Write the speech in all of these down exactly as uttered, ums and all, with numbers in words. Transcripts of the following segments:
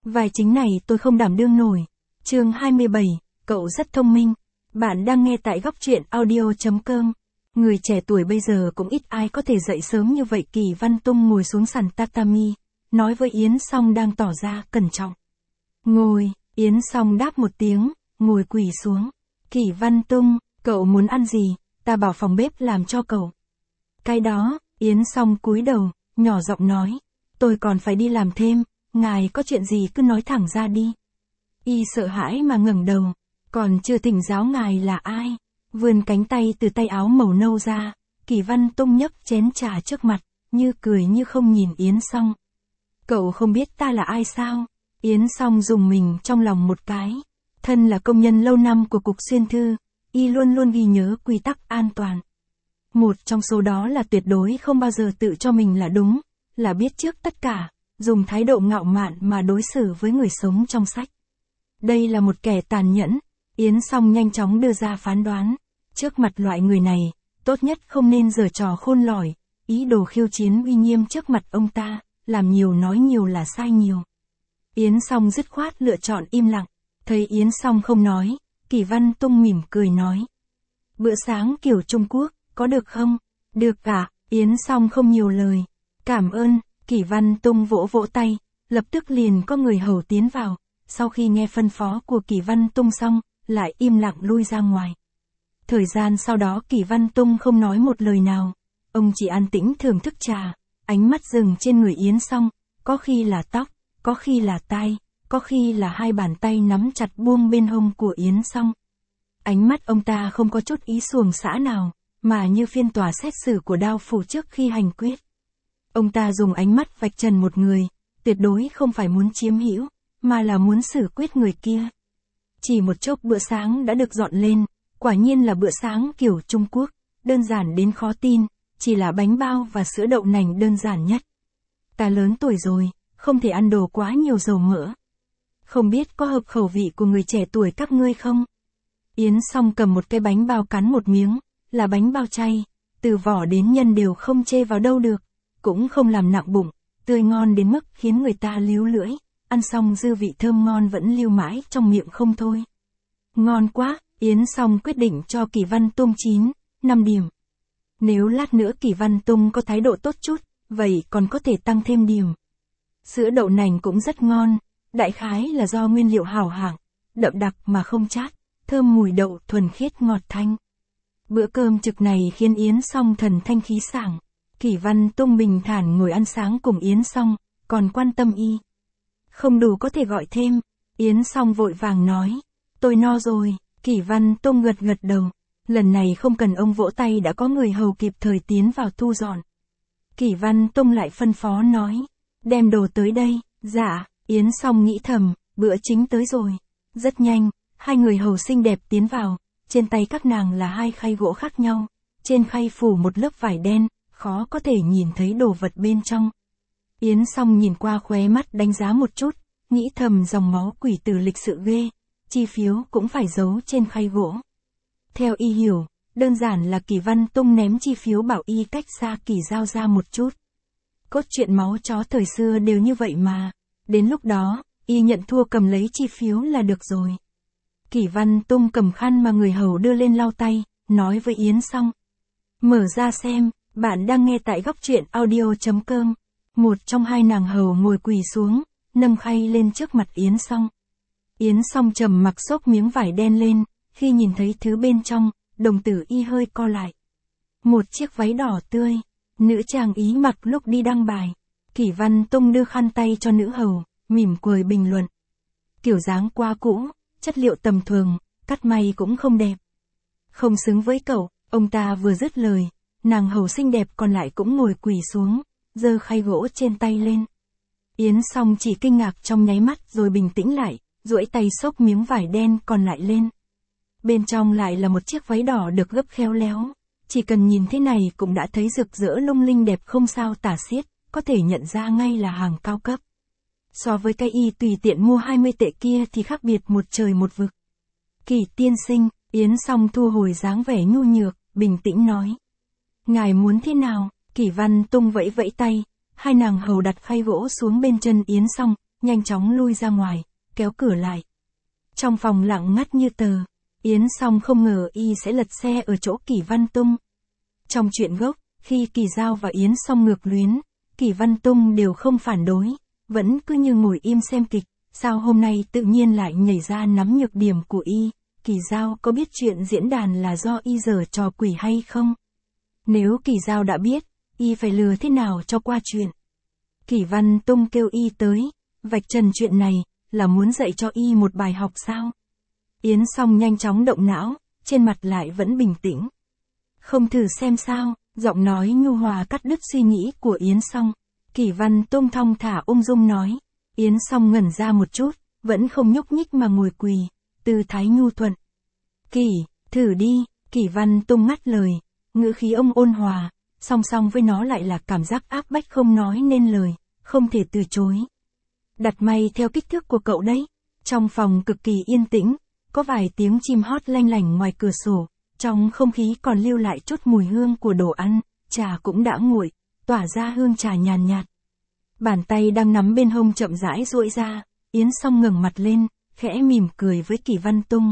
vai chính này tôi không đảm đương nổi. Chương hai mươi bảy, cậu rất thông minh. Bạn đang nghe tại góc truyện audio chấm com. Người trẻ tuổi bây giờ cũng ít ai có thể dậy sớm như vậy. Kỳ Văn Tung ngồi xuống sàn tatami, nói với Yến Song đang tỏ ra cẩn trọng. Ngồi, Yến Song đáp một tiếng, ngồi quỳ xuống. Kỳ Văn Tung, cậu muốn ăn gì, ta bảo phòng bếp làm cho cậu. Cái đó, Yến Song cúi đầu, nhỏ giọng nói, tôi còn phải đi làm thêm, ngài có chuyện gì cứ nói thẳng ra đi. Y sợ hãi mà ngẩng đầu, còn chưa thỉnh giáo ngài là ai. Vươn cánh tay từ tay áo màu nâu ra, Kỳ Văn Tung nhấc chén trà trước mặt, như cười như không nhìn Yến Song. Cậu không biết ta là ai sao? Yến Song dùng mình trong lòng một cái. Thân là công nhân lâu năm của Cục Xuyên Thư, y luôn luôn ghi nhớ quy tắc an toàn. Một trong số đó là tuyệt đối không bao giờ tự cho mình là đúng, là biết trước tất cả, dùng thái độ ngạo mạn mà đối xử với người sống trong sách. Đây là một kẻ tàn nhẫn, Yến Song nhanh chóng đưa ra phán đoán. Trước mặt loại người này, tốt nhất không nên giở trò khôn lỏi, ý đồ khiêu chiến uy nghiêm trước mặt ông ta, làm nhiều nói nhiều là sai nhiều. Yến Song dứt khoát lựa chọn im lặng, thấy Yến Song không nói, Kỳ Văn Tung mỉm cười nói. Bữa sáng kiểu Trung Quốc, có được không? Được cả, Yến Song không nhiều lời. Cảm ơn, Kỳ Văn Tung vỗ vỗ tay, lập tức liền có người hầu tiến vào, sau khi nghe phân phó của Kỳ Văn Tung xong, lại im lặng lui ra ngoài. Thời gian sau đó Kỳ Văn Tung không nói một lời nào, ông chỉ an tĩnh thưởng thức trà, ánh mắt dừng trên người Yến Song, có khi là tóc, có khi là tai, có khi là hai bàn tay nắm chặt buông bên hông của Yến Song. Ánh mắt ông ta không có chút ý xuồng xã nào, mà như phiên tòa xét xử của đao phủ trước khi hành quyết. Ông ta dùng ánh mắt vạch trần một người, tuyệt đối không phải muốn chiếm hữu, mà là muốn xử quyết người kia. Chỉ một chốc bữa sáng đã được dọn lên, quả nhiên là bữa sáng kiểu Trung Quốc, đơn giản đến khó tin, chỉ là bánh bao và sữa đậu nành đơn giản nhất. Ta lớn tuổi rồi, không thể ăn đồ quá nhiều dầu mỡ. Không biết có hợp khẩu vị của người trẻ tuổi các ngươi không? Yến Song cầm một cái bánh bao cắn một miếng, là bánh bao chay, từ vỏ đến nhân đều không chê vào đâu được, cũng không làm nặng bụng, tươi ngon đến mức khiến người ta líu lưỡi, ăn xong dư vị thơm ngon vẫn lưu mãi trong miệng không thôi. Ngon quá, Yến Song quyết định cho Kỳ Văn Tung chín, năm điểm. Nếu lát nữa Kỳ Văn Tung có thái độ tốt chút, vậy còn có thể tăng thêm điểm. Sữa đậu nành cũng rất ngon, đại khái là do nguyên liệu hảo hạng, đậm đặc mà không chát, thơm mùi đậu thuần khiết ngọt thanh. Bữa cơm trực này khiến Yến Song thần thanh khí sảng. Kỳ Văn Tung bình thản ngồi ăn sáng cùng Yến Song, còn quan tâm y. Không đủ có thể gọi thêm, Yến Song vội vàng nói. Tôi no rồi, Kỳ Văn Tung gật gật đầu. Lần này không cần ông vỗ tay đã có người hầu kịp thời tiến vào thu dọn. Kỳ Văn Tung lại phân phó nói. Đem đồ tới đây, dạ, Yến Song nghĩ thầm, bữa chính tới rồi. Rất nhanh, hai người hầu xinh đẹp tiến vào, trên tay các nàng là hai khay gỗ khác nhau. Trên khay phủ một lớp vải đen, khó có thể nhìn thấy đồ vật bên trong. Yến Song nhìn qua khóe mắt đánh giá một chút, nghĩ thầm dòng máu quỷ tử lịch sự ghê, chi phiếu cũng phải giấu trên khay gỗ. Theo y hiểu, đơn giản là Kỳ Văn Tung ném chi phiếu bảo y cách xa Kỳ Giao ra một chút. Cốt truyện máu chó thời xưa đều như vậy mà, đến lúc đó, y nhận thua cầm lấy chi phiếu là được rồi. Kỳ Văn Tung cầm khăn mà người hầu đưa lên lau tay, nói với Yến Song. Mở ra xem, bạn đang nghe tại góc truyện audio chấm com. Một trong hai nàng hầu ngồi quỳ xuống, nâng khay lên trước mặt Yến Song. Yến Song trầm mặc xốc miếng vải đen lên, khi nhìn thấy thứ bên trong, đồng tử y hơi co lại. Một chiếc váy đỏ tươi, nữ chàng ý mặc lúc đi đăng bài. Kỳ Văn Tung đưa khăn tay cho nữ hầu, mỉm cười bình luận. Kiểu dáng quá cũ, chất liệu tầm thường, cắt may cũng không đẹp. Không xứng với cậu, ông ta vừa dứt lời, nàng hầu xinh đẹp còn lại cũng ngồi quỳ xuống, giơ khay gỗ trên tay lên. Yến Song chỉ kinh ngạc trong nháy mắt rồi bình tĩnh lại, duỗi tay xốc miếng vải đen còn lại lên. Bên trong lại là một chiếc váy đỏ được gấp khéo léo, chỉ cần nhìn thế này cũng đã thấy rực rỡ lung linh đẹp không sao tả xiết, có thể nhận ra ngay là hàng cao cấp. So với cái y tùy tiện mua hai mươi tệ kia thì khác biệt một trời một vực. Kỳ tiên sinh, Yến Song thu hồi dáng vẻ nhu nhược, bình tĩnh nói. Ngài muốn thế nào? Kỳ Văn Tung vẫy vẫy tay, hai nàng hầu đặt khay gỗ xuống bên chân Yến Song, nhanh chóng lui ra ngoài, kéo cửa lại. Trong phòng lặng ngắt như tờ, Yến Song không ngờ y sẽ lật xe ở chỗ Kỷ Văn Tung. Trong chuyện gốc, khi Kỳ Giao và Yến Song ngược luyến, Kỷ Văn Tung đều không phản đối, vẫn cứ như ngồi im xem kịch, sao hôm nay tự nhiên lại nhảy ra nắm nhược điểm của y. Kỳ Giao có biết chuyện diễn đàn là do y giở trò quỷ hay không? Nếu Kỳ Giao đã biết, y phải lừa thế nào cho qua chuyện? Kỷ Văn Tung kêu y tới, vạch trần chuyện này, là muốn dạy cho y một bài học sao? Yến Song nhanh chóng động não, trên mặt lại vẫn bình tĩnh. Không thử xem sao, giọng nói nhu hòa cắt đứt suy nghĩ của Yến Song. Kỷ Văn Tung thong thả ung dung nói. Yến Song ngẩn ra một chút, vẫn không nhúc nhích mà ngồi quỳ, tư thái nhu thuận. Kỷ, thử đi, Kỷ Văn Tung ngắt lời, ngữ khí ông ôn hòa, song song với nó lại là cảm giác áp bách không nói nên lời, không thể từ chối. Đặt may theo kích thước của cậu đấy. Trong phòng cực kỳ yên tĩnh, có vài tiếng chim hót lanh lảnh ngoài cửa sổ, trong không khí còn lưu lại chút mùi hương của đồ ăn, trà cũng đã nguội, tỏa ra hương trà nhàn nhạt. Bàn tay đang nắm bên hông chậm rãi duỗi ra, Yến Song ngẩng mặt lên, khẽ mỉm cười với Kỷ Văn Tung.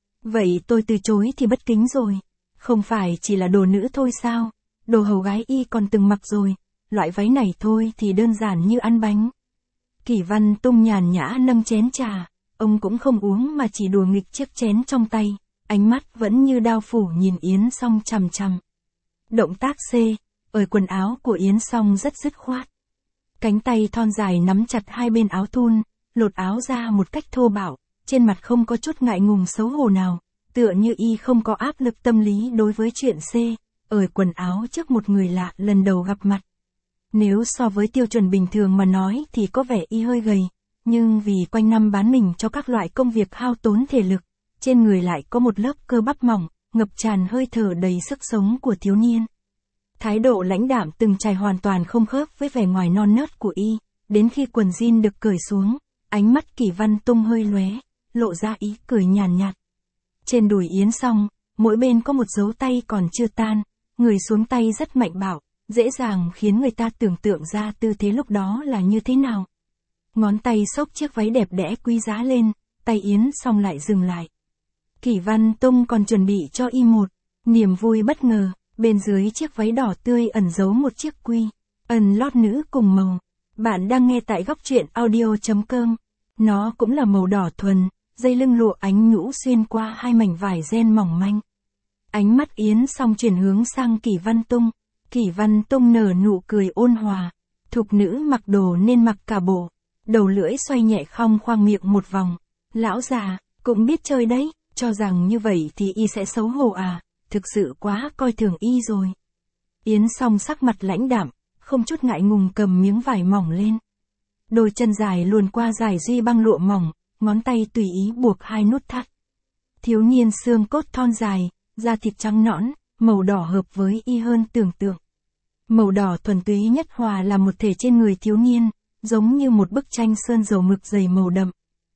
Vậy tôi từ chối thì bất kính rồi, không phải chỉ là đồ nữ thôi sao, đồ hầu gái y còn từng mặc rồi, loại váy này thôi thì đơn giản như ăn bánh. Kỷ Văn Tung nhàn nhã nâng chén trà, ông cũng không uống mà chỉ đùa nghịch chiếc chén trong tay, ánh mắt vẫn như đao phủ nhìn Yến Song chằm chằm. Động tác C, ở quần áo của Yến Song rất dứt khoát. Cánh tay thon dài nắm chặt hai bên áo thun, lột áo ra một cách thô bạo, trên mặt không có chút ngại ngùng xấu hổ nào, tựa như y không có áp lực tâm lý đối với chuyện C, ở quần áo trước một người lạ lần đầu gặp mặt. Nếu so với tiêu chuẩn bình thường mà nói thì có vẻ y hơi gầy, nhưng vì quanh năm bán mình cho các loại công việc hao tốn thể lực, trên người lại có một lớp cơ bắp mỏng, ngập tràn hơi thở đầy sức sống của thiếu niên. Thái độ lãnh đạm từng trải hoàn toàn không khớp với vẻ ngoài non nớt của y, đến khi quần jean được cởi xuống, ánh mắt Kỷ Văn Tung hơi lóe, lộ ra ý cười nhàn nhạt. Trên đùi Yến Song, mỗi bên có một dấu tay còn chưa tan, người xuống tay rất mạnh bạo, dễ dàng khiến người ta tưởng tượng ra tư thế lúc đó là như thế nào. Ngón tay xốc chiếc váy đẹp đẽ quý giá lên, tay Yến Song lại dừng lại. Kỷ Văn Tung còn chuẩn bị cho y một niềm vui bất ngờ, bên dưới chiếc váy đỏ tươi ẩn giấu một chiếc quy, ẩn lót nữ cùng màu. Bạn đang nghe tại góc truyện audio chấm com. Nó cũng là màu đỏ thuần, dây lưng lụa ánh nhũ xuyên qua hai mảnh vải ren mỏng manh. Ánh mắt Yến Song chuyển hướng sang Kỷ Văn Tung. Kỷ Văn Tung nở nụ cười ôn hòa. Thục nữ mặc đồ nên mặc cả bộ. Đầu lưỡi xoay nhẹ khom khoang miệng một vòng. Lão già, cũng biết chơi đấy, cho rằng như vậy thì y sẽ xấu hổ à, thực sự quá coi thường y rồi. Yến Song sắc mặt lãnh đạm, không chút ngại ngùng cầm miếng vải mỏng lên. Đôi chân dài luồn qua dải duy băng lụa mỏng, ngón tay tùy ý buộc hai nút thắt. Thiếu niên xương cốt thon dài, da thịt trắng nõn, màu đỏ hợp với y hơn tưởng tượng. Màu đỏ thuần túy nhất hòa là một thể trên người thiếu niên, giống như một bức tranh sơn dầu mực dày màu đậm.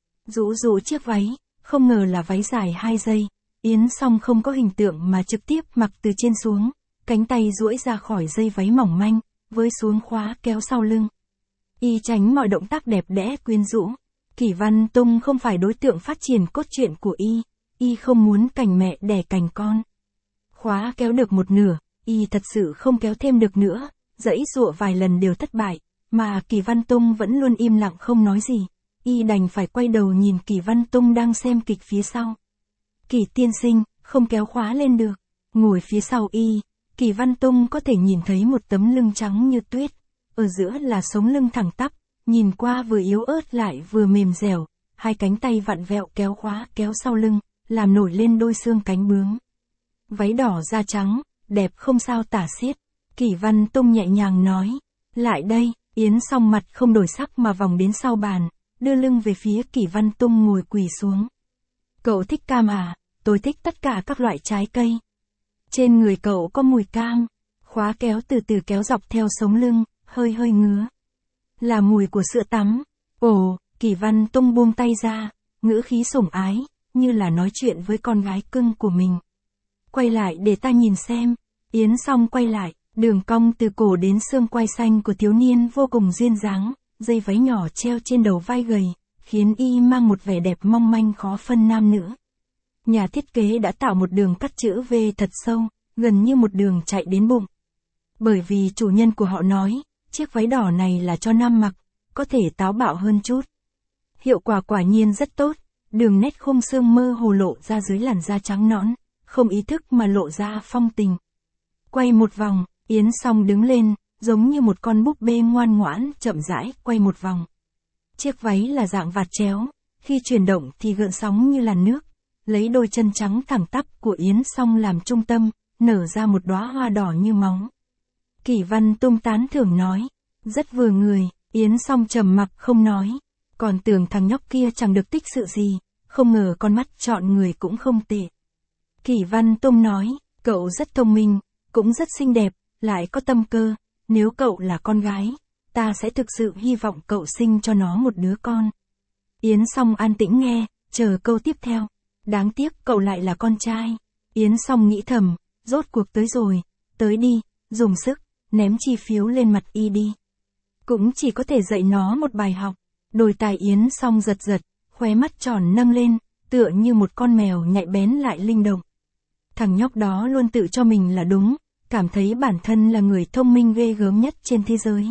Rũ rũ chiếc váy, không ngờ là váy dài hai giây, Yến Song không có hình tượng mà trực tiếp mặc từ trên xuống, cánh tay duỗi ra khỏi dây váy mỏng manh, với xuống khóa kéo sau lưng. Y tránh mọi động tác đẹp đẽ quyến rũ. Kỷ Văn Tung không phải đối tượng phát triển cốt truyện của y, y không muốn cành mẹ đẻ cành con. Khóa kéo được một nửa, y thật sự không kéo thêm được nữa, giãy giụa vài lần đều thất bại, mà Kỷ Văn Tung vẫn luôn im lặng không nói gì. Y đành phải quay đầu nhìn Kỷ Văn Tung đang xem kịch phía sau. Kỷ tiên sinh, không kéo khóa lên được. Ngồi phía sau y, Kỷ Văn Tung có thể nhìn thấy một tấm lưng trắng như tuyết, ở giữa là sống lưng thẳng tắp, nhìn qua vừa yếu ớt lại vừa mềm dẻo, hai cánh tay vặn vẹo kéo khóa kéo sau lưng, làm nổi lên đôi xương cánh bướm. Váy đỏ da trắng, đẹp không sao tả xiết. Kỷ Văn Tung nhẹ nhàng nói, lại đây. Yến Song mặt không đổi sắc mà vòng đến sau bàn, đưa lưng về phía Kỷ Văn Tung ngồi quỳ xuống. Cậu thích cam à? Tôi thích tất cả các loại trái cây. Trên người cậu có mùi cam. Khóa kéo từ từ kéo dọc theo sống lưng, hơi hơi ngứa. Là mùi của sữa tắm. Ồ, Kỷ Văn Tung buông tay ra, ngữ khí sủng ái, như là nói chuyện với con gái cưng của mình. Quay lại để ta nhìn xem. Yến Song quay lại, đường cong từ cổ đến xương quai xanh của thiếu niên vô cùng duyên dáng, dây váy nhỏ treo trên đầu vai gầy, khiến y mang một vẻ đẹp mong manh khó phân nam nữ. Nhà thiết kế đã tạo một đường cắt chữ V thật sâu, gần như một đường chạy đến bụng. Bởi vì chủ nhân của họ nói, chiếc váy đỏ này là cho nam mặc, có thể táo bạo hơn chút. Hiệu quả quả nhiên rất tốt, đường nét khung xương mơ hồ lộ ra dưới làn da trắng nõn, không ý thức mà lộ ra phong tình. Quay một vòng, Yến Song đứng lên, giống như một con búp bê ngoan ngoãn, chậm rãi quay một vòng. Chiếc váy là dạng vạt chéo, khi chuyển động thì gợn sóng như làn nước, lấy đôi chân trắng thẳng tắp của Yến Song làm trung tâm, nở ra một đóa hoa đỏ như máu. Kỷ Văn Tung tán thưởng nói, rất vừa người. Yến Song trầm mặc không nói, còn tưởng thằng nhóc kia chẳng được tích sự gì, không ngờ con mắt chọn người cũng không tệ. Kỷ Văn Tung nói, cậu rất thông minh, cũng rất xinh đẹp, lại có tâm cơ, nếu cậu là con gái, ta sẽ thực sự hy vọng cậu sinh cho nó một đứa con. Yến Song an tĩnh nghe, chờ câu tiếp theo. Đáng tiếc cậu lại là con trai. Yến Song nghĩ thầm, rốt cuộc tới rồi, tới đi, dùng sức, ném chi phiếu lên mặt y đi. Cũng chỉ có thể dạy nó một bài học. Đôi tai Yến Song giật giật, khóe mắt tròn nâng lên, tựa như một con mèo nhạy bén lại linh động. Thằng nhóc đó luôn tự cho mình là đúng, cảm thấy bản thân là người thông minh ghê gớm nhất trên thế giới.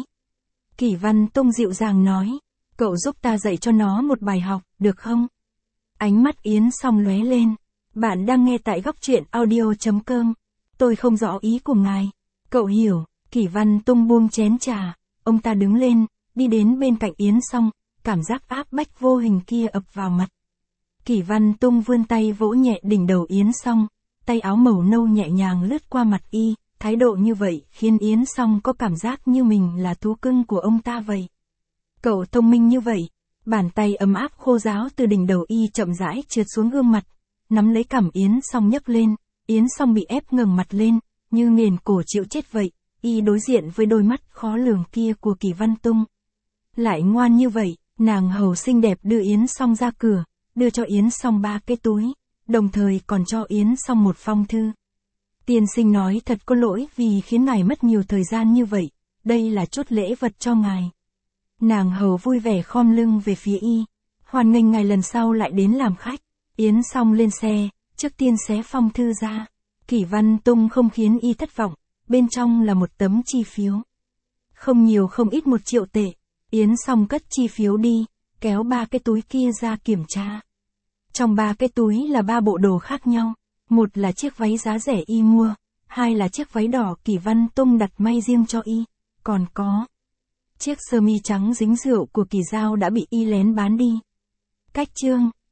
Kỷ Văn Tung dịu dàng nói, cậu giúp ta dạy cho nó một bài học, được không? Ánh mắt Yến Song lóe lên. Bạn đang nghe tại góc truyện audio chấm com. Tôi không rõ ý của ngài. Cậu hiểu. Kỷ Văn Tung buông chén trà. Ông ta đứng lên, đi đến bên cạnh Yến Song, cảm giác áp bách vô hình kia ập vào mặt. Kỷ Văn Tung vươn tay vỗ nhẹ đỉnh đầu Yến Song, tay áo màu nâu nhẹ nhàng lướt qua mặt y, thái độ như vậy khiến Yến Song có cảm giác như mình là thú cưng của ông ta vậy. Cậu thông minh như vậy. Bàn tay ấm áp khô ráo từ đỉnh đầu y chậm rãi trượt xuống gương mặt, nắm lấy cằm Yến Song nhấc lên, Yến Song bị ép ngẩng mặt lên, như nghiền cổ chịu chết vậy, y đối diện với đôi mắt khó lường kia của Kỷ Văn Tung. Lại ngoan như vậy, nàng hầu xinh đẹp đưa Yến Song ra cửa, đưa cho Yến Song ba cái túi, đồng thời còn cho Yến Song một phong thư. Tiên sinh nói thật có lỗi vì khiến ngài mất nhiều thời gian như vậy, đây là chút lễ vật cho ngài. Nàng hầu vui vẻ khom lưng về phía y, hoan nghênh ngài lần sau lại đến làm khách. Yến Song lên xe, trước tiên xé phong thư ra. Kỷ Văn Tung không khiến y thất vọng, bên trong là một tấm chi phiếu. Không nhiều không ít một triệu tệ. Yến Song cất chi phiếu đi, kéo ba cái túi kia ra kiểm tra. Trong ba cái túi là ba bộ đồ khác nhau, một là chiếc váy giá rẻ y mua, hai là chiếc váy đỏ Kỷ Văn Tung đặt may riêng cho y, còn có chiếc sơ mi trắng dính rượu của Kỳ Giao đã bị y lén bán đi. Cách chương